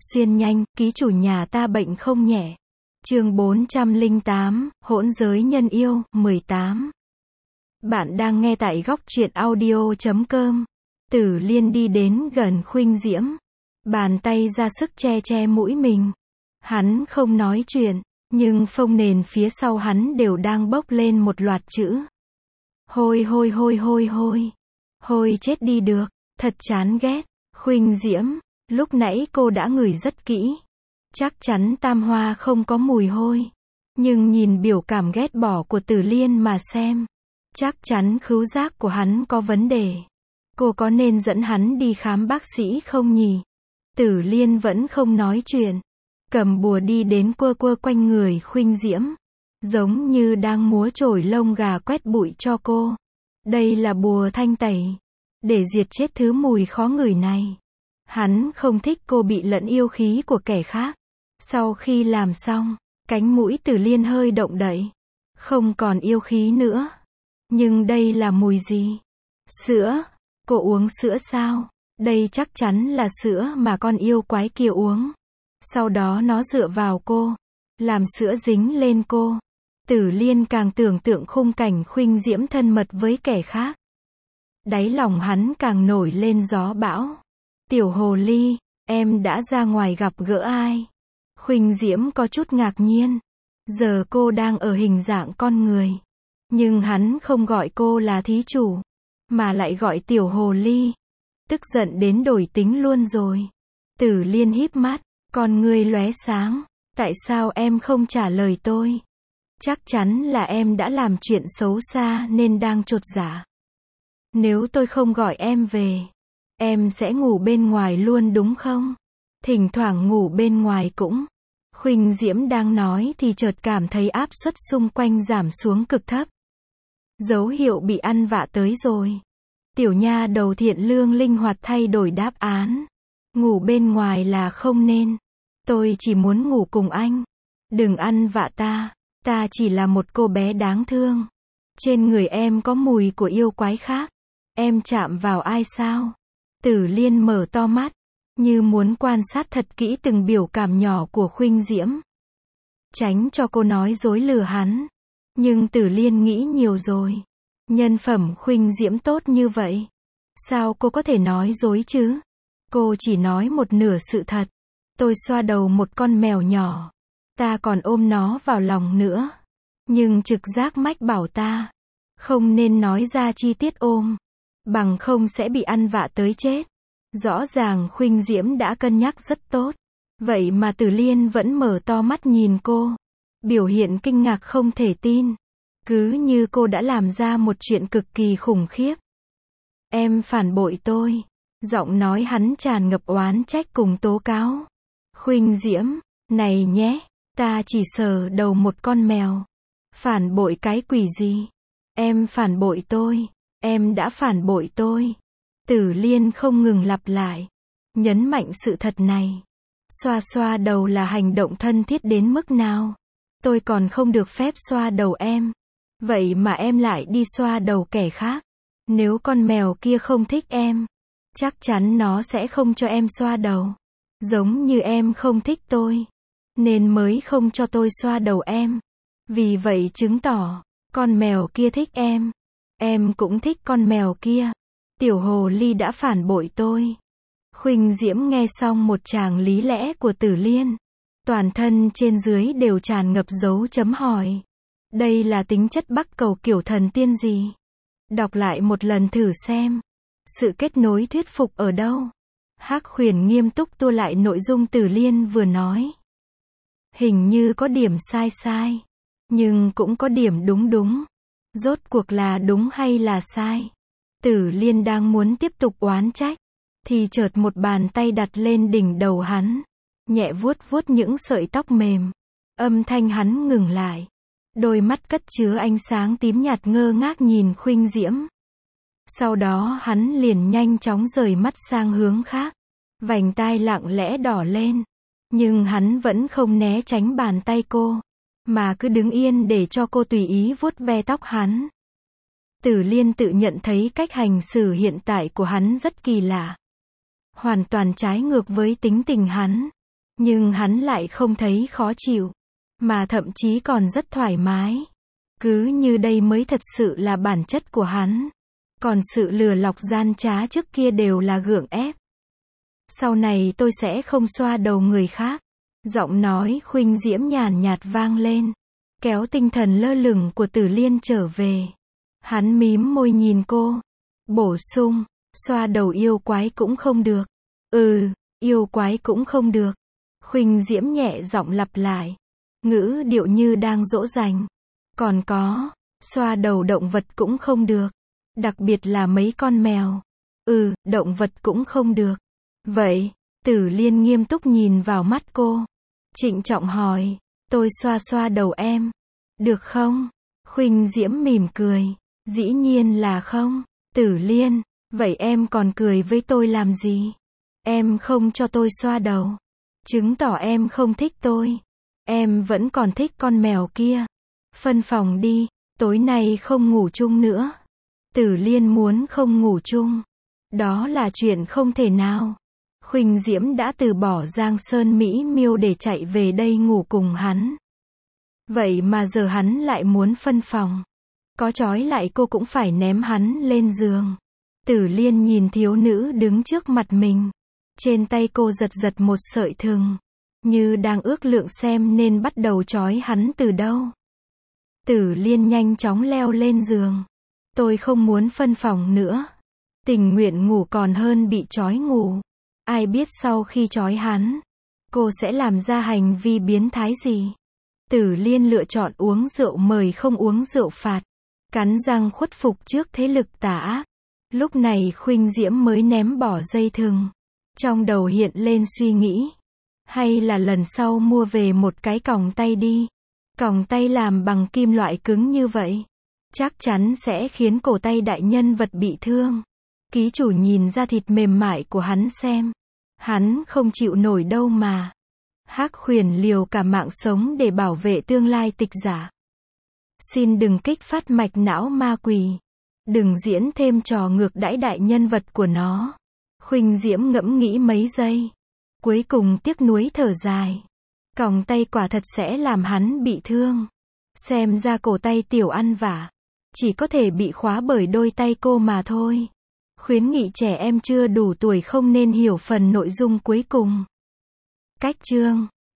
Xuyên nhanh, ký chủ nhà ta bệnh không nhẹ. Chương 408, hỗn giới nhân yêu, 18. Bạn đang nghe tại góc truyện audio.com. Tử Liên đi đến gần Khuynh Diễm. Bàn tay ra sức che che mũi mình. Hắn không nói chuyện, nhưng phông nền phía sau hắn đều đang bốc lên một loạt chữ. Hôi hôi hôi hôi hôi. Hôi chết đi được, thật chán ghét. Khuynh Diễm, lúc nãy cô đã ngửi rất kỹ. Chắc chắn tam hoa không có mùi hôi. Nhưng nhìn biểu cảm ghét bỏ của Tử Liên mà xem. Chắc chắn khứu giác của hắn có vấn đề. Cô có nên dẫn hắn đi khám bác sĩ không nhỉ? Tử Liên vẫn không nói chuyện. Cầm bùa đi đến quơ quơ quanh người Khuynh Diễm. Giống như đang múa chổi lông gà quét bụi cho cô. Đây là bùa thanh tẩy. Để diệt chết thứ mùi khó ngửi này. Hắn không thích cô bị lẫn yêu khí của kẻ khác. Sau khi làm xong, cánh mũi Tử Liên hơi động đậy. Không còn yêu khí nữa. Nhưng đây là mùi gì? Sữa. Cô uống sữa sao? Đây chắc chắn là sữa mà con yêu quái kia uống. Sau đó nó dựa vào cô. Làm sữa dính lên cô. Tử Liên càng tưởng tượng khung cảnh Khuynh Diễm thân mật với kẻ khác. Đáy lòng hắn càng nổi lên gió bão. Tiểu hồ ly, em đã ra ngoài gặp gỡ ai? Khuynh Diễm có chút ngạc nhiên. Giờ cô đang ở hình dạng con người. Nhưng hắn không gọi cô là thí chủ. Mà lại gọi tiểu hồ ly. Tức giận đến đổi tính luôn rồi. Tử Liên híp mắt, con ngươi lóe sáng. Tại sao em không trả lời tôi? Chắc chắn là em đã làm chuyện xấu xa nên đang chột dạ. Nếu tôi không gọi em về, em sẽ ngủ bên ngoài luôn đúng không? Thỉnh thoảng ngủ bên ngoài cũng. Khuynh Diễm đang nói thì chợt cảm thấy áp suất xung quanh giảm xuống cực thấp. Dấu hiệu bị ăn vạ tới rồi. Tiểu nha đầu thiện lương linh hoạt thay đổi đáp án. Ngủ bên ngoài là không nên. Tôi chỉ muốn ngủ cùng anh. Đừng ăn vạ ta. Ta chỉ là một cô bé đáng thương. Trên người em có mùi của yêu quái khác. Em chạm vào ai sao? Tử Liên mở to mắt. Như muốn quan sát thật kỹ từng biểu cảm nhỏ của Khuynh Diễm. Tránh cho cô nói dối lừa hắn. Nhưng Tử Liên nghĩ nhiều rồi. Nhân phẩm Khuynh Diễm tốt như vậy. Sao cô có thể nói dối chứ? Cô chỉ nói một nửa sự thật. Tôi xoa đầu một con mèo nhỏ. Ta còn ôm nó vào lòng nữa. Nhưng trực giác mách bảo ta. Không nên nói ra chi tiết ôm. Bằng không sẽ bị ăn vạ tới chết. Rõ ràng Khuynh Diễm đã cân nhắc rất tốt. Vậy mà Tử Liên vẫn mở to mắt nhìn cô. Biểu hiện kinh ngạc không thể tin. Cứ như cô đã làm ra một chuyện cực kỳ khủng khiếp. Em phản bội tôi. Giọng nói hắn tràn ngập oán trách cùng tố cáo. Khuynh Diễm, này nhé, ta chỉ sờ đầu một con mèo. Phản bội cái quỷ gì? Em phản bội tôi. Em đã phản bội tôi. Tử Liên không ngừng lặp lại. Nhấn mạnh sự thật này. Xoa xoa đầu là hành động thân thiết đến mức nào? Tôi còn không được phép xoa đầu em. Vậy mà em lại đi xoa đầu kẻ khác. Nếu con mèo kia không thích em, chắc chắn nó sẽ không cho em xoa đầu. Giống như em không thích tôi, nên mới không cho tôi xoa đầu em. Vì vậy chứng tỏ, con mèo kia thích em. Em cũng thích con mèo kia. Tiểu hồ ly đã phản bội tôi. Khuynh Diễm nghe xong một tràng lý lẽ của Tử Liên. Toàn thân trên dưới đều tràn ngập dấu chấm hỏi. Đây là tính chất bắc cầu kiểu thần tiên gì? Đọc lại một lần thử xem. Sự kết nối thuyết phục ở đâu? Hắc Huyền nghiêm túc tua lại nội dung Tử Liên vừa nói. Hình như có điểm sai sai. Nhưng cũng có điểm đúng đúng. Rốt cuộc là đúng hay là sai? Tử Liên đang muốn tiếp tục oán trách. Thì chợt một bàn tay đặt lên đỉnh đầu hắn. Nhẹ vuốt vuốt những sợi tóc mềm. Âm thanh hắn ngừng lại. Đôi mắt cất chứa ánh sáng tím nhạt ngơ ngác nhìn Khuynh Diễm. Sau đó hắn liền nhanh chóng rời mắt sang hướng khác. Vành tai lặng lẽ đỏ lên. Nhưng hắn vẫn không né tránh bàn tay cô. Mà cứ đứng yên để cho cô tùy ý vuốt ve tóc hắn. Tử Liên tự nhận thấy cách hành xử hiện tại của hắn rất kỳ lạ. Hoàn toàn trái ngược với tính tình hắn. Nhưng hắn lại không thấy khó chịu, mà thậm chí còn rất thoải mái. Cứ như đây mới thật sự là bản chất của hắn. Còn sự lừa lọc gian trá trước kia đều là gượng ép. Sau này tôi sẽ không xoa đầu người khác. Giọng nói Khuynh Diễm nhàn nhạt vang lên, kéo tinh thần lơ lửng của Tử Liên trở về. Hắn mím môi nhìn cô, bổ sung, xoa đầu yêu quái cũng không được. Yêu quái cũng không được. Khuynh Diễm nhẹ giọng lặp lại, ngữ điệu như đang dỗ dành. Còn có, xoa đầu động vật cũng không được. Đặc biệt là mấy con mèo. Động vật cũng không được. Vậy, Tử Liên nghiêm túc nhìn vào mắt cô, trịnh trọng hỏi, tôi xoa xoa đầu em, được không? Khuynh Diễm mỉm cười, dĩ nhiên là không. Tử Liên, vậy em còn cười với tôi làm gì? Em không cho tôi xoa đầu, chứng tỏ em không thích tôi. Em vẫn còn thích con mèo kia. Phân phòng đi, tối nay không ngủ chung nữa. Tử Liên muốn không ngủ chung, đó là chuyện không thể nào. Khuynh Diễm đã từ bỏ Giang Sơn Mỹ Miêu để chạy về đây ngủ cùng hắn. Vậy mà giờ hắn lại muốn phân phòng. Có trói lại cô cũng phải ném hắn lên giường. Tử Liên nhìn thiếu nữ đứng trước mặt mình. Trên tay cô giật giật một sợi thừng, như đang ước lượng xem nên bắt đầu trói hắn từ đâu. Tử Liên nhanh chóng leo lên giường. Tôi không muốn phân phòng nữa. Tình nguyện ngủ còn hơn bị trói ngủ. Ai biết sau khi trói hắn, cô sẽ làm ra hành vi biến thái gì. Tử Liên lựa chọn uống rượu mời không uống rượu phạt. Cắn răng khuất phục trước thế lực tà ác. Lúc này Khuynh Diễm mới ném bỏ dây thừng. Trong đầu hiện lên suy nghĩ. Hay là lần sau mua về một cái còng tay đi. Còng tay làm bằng kim loại cứng như vậy, chắc chắn sẽ khiến cổ tay đại nhân vật bị thương. Ký chủ nhìn ra thịt mềm mại của hắn xem. Hắn không chịu nổi đâu mà. Hắc Huyền liều cả mạng sống để bảo vệ tương lai tịch giả. Xin đừng kích phát mạch não ma quỷ. Đừng diễn thêm trò ngược đãi đại nhân vật của nó. Khuynh Diễm ngẫm nghĩ mấy giây, cuối cùng tiếc nuối thở dài. Còng tay quả thật sẽ làm hắn bị thương. Xem ra cổ tay tiểu ăn vả, chỉ có thể bị khóa bởi đôi tay cô mà thôi. Khuyến nghị trẻ em chưa đủ tuổi không nên hiểu phần nội dung cuối cùng. Cách chương